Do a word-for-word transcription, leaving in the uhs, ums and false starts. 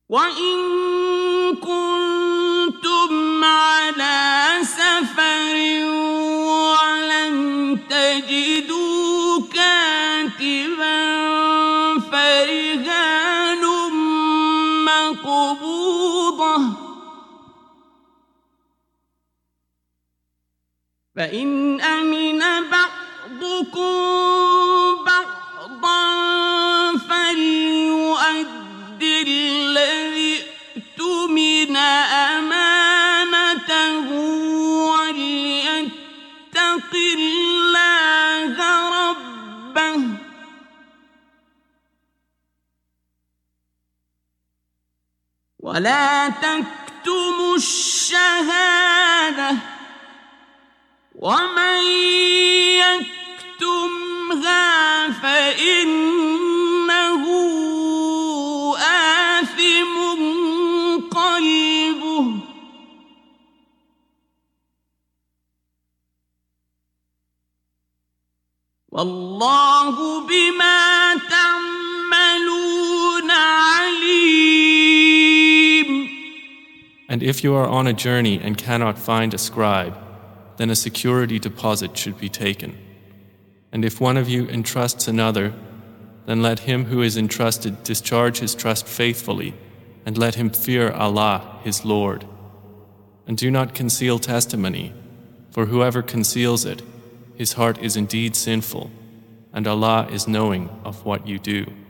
وَإِن كُنتُمْ عَلَىٰ سَفَرٍ وَلَمْ تَجِدُوا كَاتِبًا فَرِهَانٌ مَّقْبُوضَةٌ ۖ فَإِنْ أَمِنَ بَعْضُكُم بَعْضًا فَلْيُؤَدِّ الَّذِي اؤْتُمِنَ أَمَانَتَهُ وَلْيَتَّقِ اللَّهَ رَبَّهُ ۗ وَلَا تَكْتُمُوا الشَّهَادَةَ ۚ وَمَن يَكْتُمْهَا فَإِنَّهُ آثِمٌ قَلْبُهُ ۗ وَاللَّهُ بِمَا تَعْمَلُونَ عَلِيمٌ. And if you are on a journey and cannot find a scribe, then a security deposit should be taken. And if one of you entrusts another, then let him who is entrusted discharge his trust faithfully, and let him fear Allah, his Lord. And do not conceal testimony, for whoever conceals it, his heart is indeed sinful, and Allah is knowing of what you do.